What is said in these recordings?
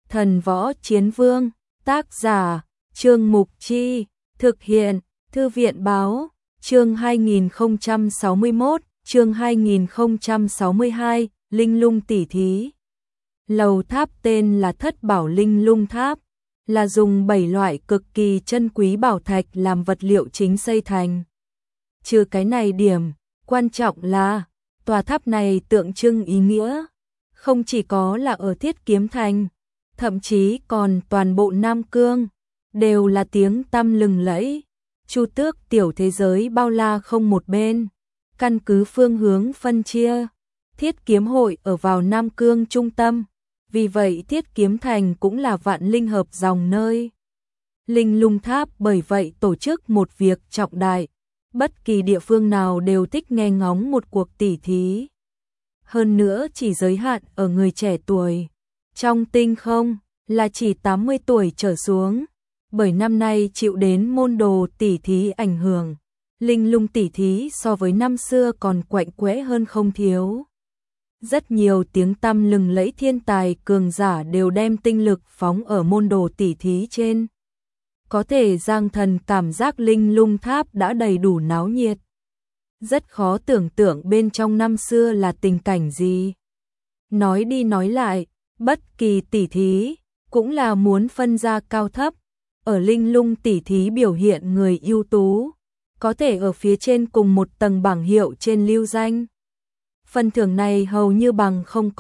Thần Võ Chiến Vương, tác giả, Trương Mục Chi, thực hiện, Thư viện Báo, chương 2061, chương 2062, Linh Lung tỉ thí. Lầu tháp tên là Thất Bảo Linh Lung Tháp, là dùng 7 loại cực kỳ chân quý bảo thạch làm vật liệu chính xây thành. Trừ cái này điểm, quan trọng là, tòa tháp này tượng trưng ý nghĩa, không chỉ có là ở Thiết Kiếm Thành, thậm chí còn toàn bộ Nam Cương, đều là tiếng tăm lừng lẫy. Chu tước tiểu thế giới bao la không một bên, căn cứ phương hướng phân chia, Thiết Kiếm hội ở vào Nam Cương trung tâm, vì vậy Thiết Kiếm Thành cũng là vạn linh hợp dòng nơi. Linh Lung Tháp bởi vậy tổ chức một việc trọng đại, bất kỳ địa phương nào đều thích nghe ngóng một cuộc tỉ thí. Hơn nữa chỉ giới hạn ở người trẻ tuổi, trong tinh không là chỉ 80 tuổi trở xuống, bởi năm nay chịu đến môn đồ tỉ thí ảnh hưởng, Linh Lung tỉ thí so với năm xưa còn quạnh quẽ hơn không thiếu. Rất nhiều tiếng tăm lừng lẫy thiên tài cường giả đều đem tinh lực phóng ở môn đồ tỉ thí trên. Có thể Giang Thần cảm giác Linh Lung Tháp đã đầy đủ náo nhiệt. Rất khó tưởng tượng bên trong năm xưa là tình cảnh gì. Nói đi nói lại, bất kỳ tỉ thí cũng là muốn phân ra cao thấp. Ở Linh Lung tỉ thí biểu hiện người ưu tú, có thể ở phía trên cùng một tầng bảng hiệu trên lưu danh. Phần thưởng này hầu như bằng không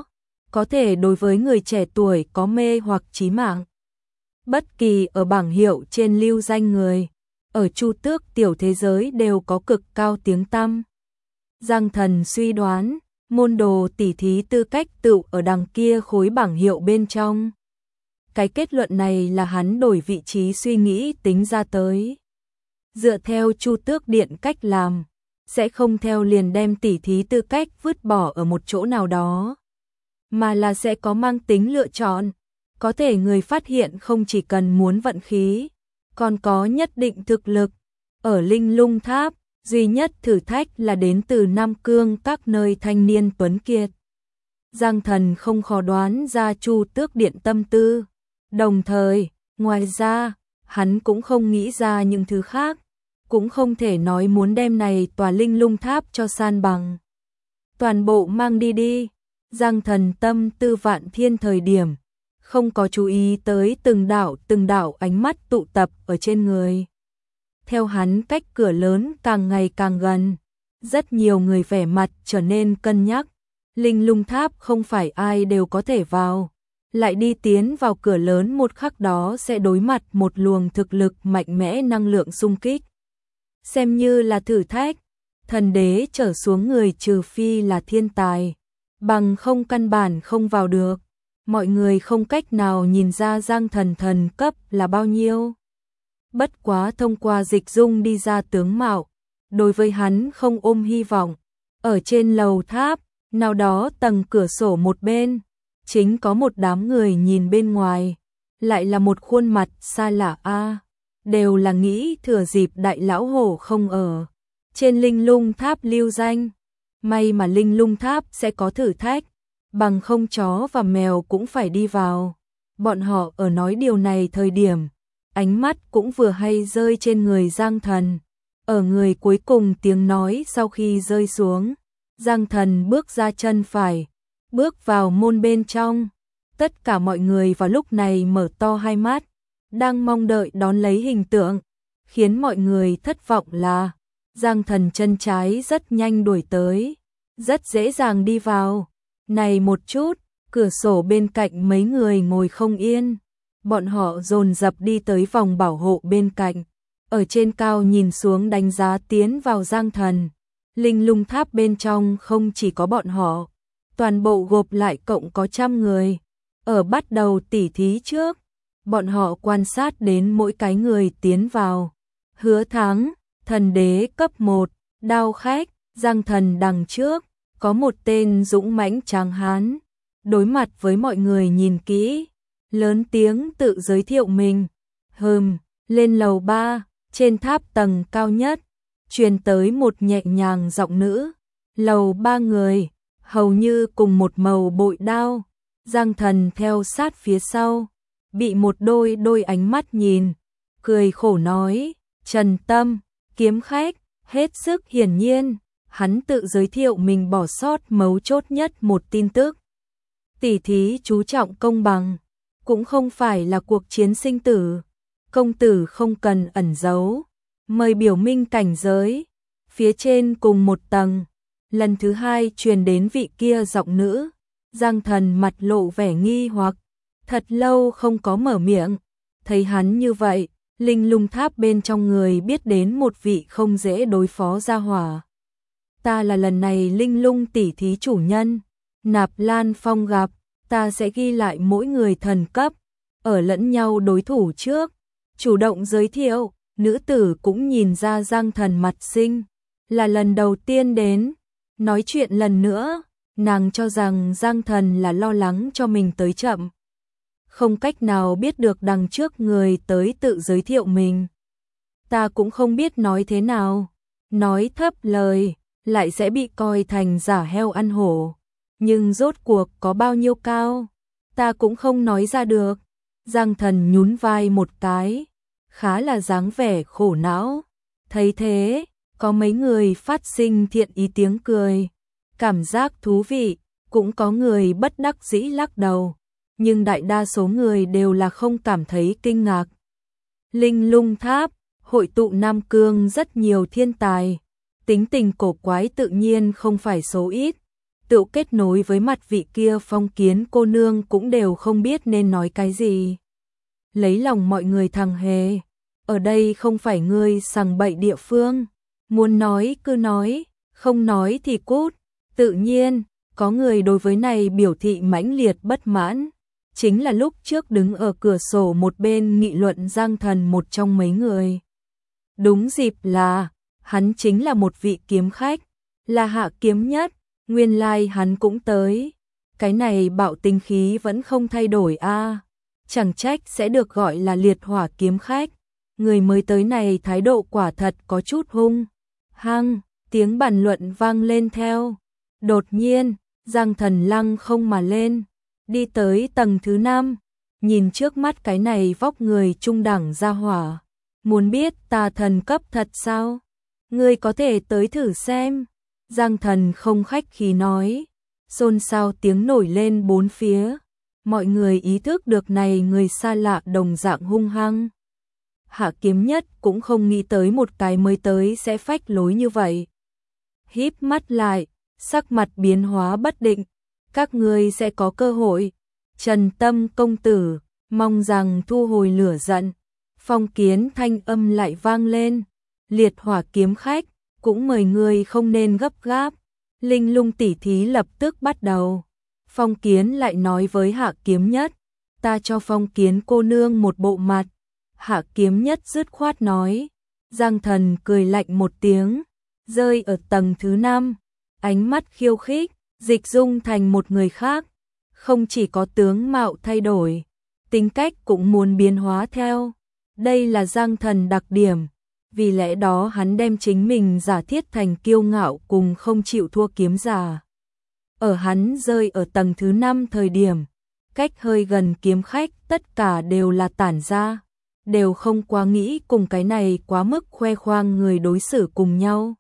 có thể đối với người trẻ tuổi có mê hoặc chí mạng. Bất kỳ ở bảng hiệu trên lưu danh người, ở Chu tước tiểu thế giới đều có cực cao tiếng tăm. Giang Thần suy đoán, môn đồ tỉ thí tư cách tựu ở đằng kia khối bảng hiệu bên trong. Cái kết luận này là hắn đổi vị trí suy nghĩ tính ra tới. Dựa theo Chu tước điện cách làm, sẽ không theo liền đem tỉ thí tư cách vứt bỏ ở một chỗ nào đó, mà là sẽ có mang tính lựa chọn. Có thể người phát hiện không chỉ cần muốn vận khí, còn có nhất định thực lực. Ở Linh Lung Tháp, duy nhất thử thách là đến từ Nam Cương các nơi thanh niên tuấn kiệt. Giang Thần không khó đoán ra Chu tước điện tâm tư. Đồng thời, ngoài ra, hắn cũng không nghĩ ra những thứ khác, cũng không thể nói muốn đem này tòa Linh Lung Tháp cho san bằng. Toàn bộ mang đi. Giang Thần tâm tư vạn thiên thời điểm, không có chú ý tới từng đạo ánh mắt tụ tập ở trên người. Theo hắn cách cửa lớn càng ngày càng gần, rất nhiều người vẻ mặt trở nên cân nhắc. Linh Lung Tháp không phải ai đều có thể vào, lại đi tiến vào cửa lớn một khắc đó sẽ đối mặt một luồng thực lực mạnh mẽ năng lượng xung kích. Xem như là thử thách, thần đế trở xuống người trừ phi là thiên tài, bằng không căn bản không vào được. Mọi người không cách nào nhìn ra Giang Thần thần cấp là bao nhiêu. Bất quá thông qua dịch dung đi ra tướng mạo, đối với hắn không ôm hy vọng. Ở trên lầu tháp, nào đó tầng cửa sổ một bên, chính có một đám người nhìn bên ngoài, lại là một khuôn mặt xa lạ đều là nghĩ thừa dịp đại lão hổ không ở. Trên Linh Lung Tháp lưu danh, may mà Linh Lung Tháp sẽ có thử thách, bằng không chó và mèo cũng phải đi vào. Bọn họ ở nói điều này thời điểm, ánh mắt cũng vừa hay rơi trên người Giang Thần. Ở người cuối cùng tiếng nói sau khi rơi xuống, Giang Thần bước ra chân phải, bước vào môn bên trong. Tất cả mọi người vào lúc này mở to hai mắt, đang mong đợi đón lấy hình tượng. Khiến mọi người thất vọng là, Giang Thần chân trái rất nhanh đuổi tới, rất dễ dàng đi vào. Này một chút, cửa sổ bên cạnh mấy người ngồi không yên. Bọn họ dồn dập đi tới vòng bảo hộ bên cạnh. Ở trên cao nhìn xuống đánh giá tiến vào Giang Thần. Linh Lung Tháp bên trong không chỉ có bọn họ, toàn bộ gộp lại cộng có 100 người. Ở bắt đầu tỉ thí trước, bọn họ quan sát đến mỗi cái người tiến vào. Hứa Thắng, thần đế cấp 1, Đao Khách, Giang Thần đằng trước. Có một tên dũng mãnh tráng hán, đối mặt với mọi người nhìn kỹ, lớn tiếng tự giới thiệu mình. Lên lầu 3, trên tháp tầng cao nhất, truyền tới một nhẹ nhàng giọng nữ. Lầu 3 người, hầu như cùng một màu bội đao, Giang Thần theo sát phía sau, bị một đôi ánh mắt nhìn, cười khổ nói, Trần Tâm, kiếm khách, hết sức hiển nhiên, hắn tự giới thiệu mình bỏ sót mấu chốt nhất một tin tức. Tỷ thí chú trọng công bằng, cũng không phải là cuộc chiến sinh tử, công tử không cần ẩn giấu, mời biểu minh cảnh giới. Phía trên cùng một tầng, lần thứ hai truyền đến vị kia giọng nữ, Giang Thần mặt lộ vẻ nghi hoặc, thật lâu không có mở miệng, thấy hắn như vậy, linh lung tháp bên trong người biết đến một vị không dễ đối phó gia hỏa. Ta là lần này linh lung tỷ thí chủ nhân, Nạp Lan Phong gặp, ta sẽ ghi lại mỗi người thần cấp, ở lẫn nhau đối thủ trước, chủ động giới thiệu, nữ tử cũng nhìn ra Giang Thần mặt xinh, là lần đầu tiên đến, nói chuyện lần nữa, nàng cho rằng Giang Thần là lo lắng cho mình tới chậm. Không cách nào biết được đằng trước người tới tự giới thiệu mình. Ta cũng không biết nói thế nào, nói thấp lời, lại sẽ bị coi thành giả heo ăn hổ. Nhưng rốt cuộc có bao nhiêu cao, ta cũng không nói ra được. Giang Thần nhún vai một cái, khá là dáng vẻ khổ não. Thấy thế, có mấy người phát sinh thiện ý tiếng cười, cảm giác thú vị, cũng có người bất đắc dĩ lắc đầu, nhưng đại đa số người đều là không cảm thấy kinh ngạc. Linh lung tháp, hội tụ Nam Cương rất nhiều thiên tài, tính tình cổ quái tự nhiên không phải số ít, tự kết nối với mặt vị kia Phong Kiến cô nương cũng đều không biết nên nói cái gì. Lấy lòng mọi người thằng hề, ở đây không phải ngươi sằng bậy địa phương, muốn nói cứ nói, không nói thì cút. Tự nhiên, có người đối với này biểu thị mãnh liệt bất mãn, chính là lúc trước đứng ở cửa sổ một bên nghị luận Giang Thần một trong mấy người. Đúng dịp là, hắn chính là một vị kiếm khách, là hạ kiếm nhất, nguyên lai hắn cũng tới. Cái này bạo tinh khí vẫn không thay đổi a, chẳng trách sẽ được gọi là liệt hỏa kiếm khách. Người mới tới này thái độ quả thật có chút hung hăng, tiếng bàn luận vang lên theo. Đột nhiên, Giang Thần lăng không mà lên, đi tới tầng thứ 5, nhìn trước mắt cái này vóc người trung đẳng gia hỏa. Muốn biết ta thần cấp thật sao? Ngươi có thể tới thử xem. Giang Thần không khách khí nói, xôn xao tiếng nổi lên bốn phía. Mọi người ý thức được này người xa lạ đồng dạng hung hăng. Hạ kiếm nhất cũng không nghĩ tới một cái mới tới sẽ phách lối như vậy. Híp mắt lại, sắc mặt biến hóa bất định, các ngươi sẽ có cơ hội. Trần Tâm công tử, mong rằng thu hồi lửa giận. Phong Kiến thanh âm lại vang lên, liệt hỏa kiếm khách, cũng mời người không nên gấp gáp. Linh lung tỉ thí lập tức bắt đầu. Phong Kiến lại nói với Hạ kiếm nhất, ta cho Phong Kiến cô nương một bộ mặt. Hạ kiếm nhất dứt khoát nói. Giang Thần cười lạnh một tiếng, rơi ở tầng thứ 5, ánh mắt khiêu khích, dịch dung thành một người khác, không chỉ có tướng mạo thay đổi, tính cách cũng muốn biến hóa theo. Đây là Giang Thần đặc điểm, vì lẽ đó hắn đem chính mình giả thiết thành kiêu ngạo cùng không chịu thua kiếm giả. Ở hắn rơi ở tầng thứ 5 thời điểm, cách hơi gần kiếm khách tất cả đều là tản ra, đều không quá nghĩ cùng cái này quá mức khoe khoang người đối xử cùng nhau.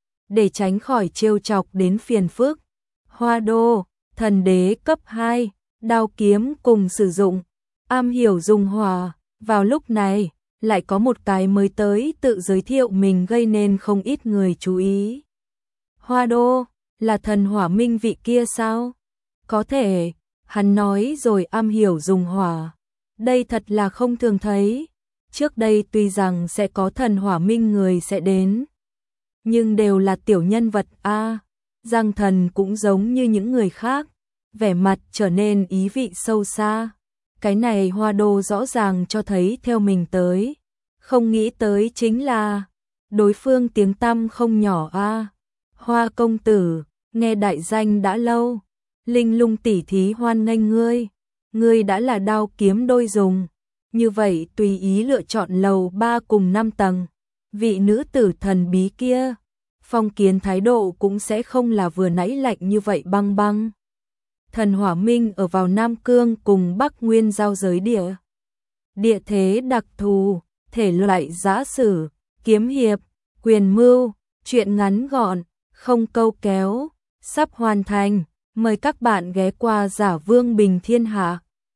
Để tránh khỏi trêu chọc đến phiền phức, Hoa Đô, thần đế cấp 2, đao kiếm cùng sử dụng, am hiểu dùng hỏa. Vào lúc này, lại có một cái mới tới tự giới thiệu mình gây nên không ít người chú ý. Hoa Đô, là thần hỏa minh vị kia sao? Có thể, hắn nói rồi am hiểu dùng hỏa. Đây thật là không thường thấy. Trước đây tuy rằng sẽ có thần hỏa minh người sẽ đến, nhưng đều là tiểu nhân vật a. Giang Thần cũng giống như những người khác, vẻ mặt trở nên ý vị sâu xa. Cái này Hoa Đô rõ ràng cho thấy theo mình tới, không nghĩ tới chính là đối phương tiếng tăm không nhỏ a. Hoa công tử, nghe đại danh đã lâu, linh lung tỉ thí hoan nghênh ngươi, ngươi đã là đao kiếm đôi dùng, như vậy tùy ý lựa chọn lầu 3 cùng 5 tầng. Vị nữ tử thần bí kia, Phong Kiến thái độ cũng sẽ không là vừa nãy lạnh như vậy băng băng. thần hỏa minh ở vào Nam Cương cùng Bắc Nguyên giao giới địa. Địa thế đặc thù, thể loại giã sử, kiếm hiệp, quyền mưu, truyện ngắn gọn, không câu kéo, sắp hoàn thành. Mời các bạn ghé qua Giả Vương Bình Thiên Hạ.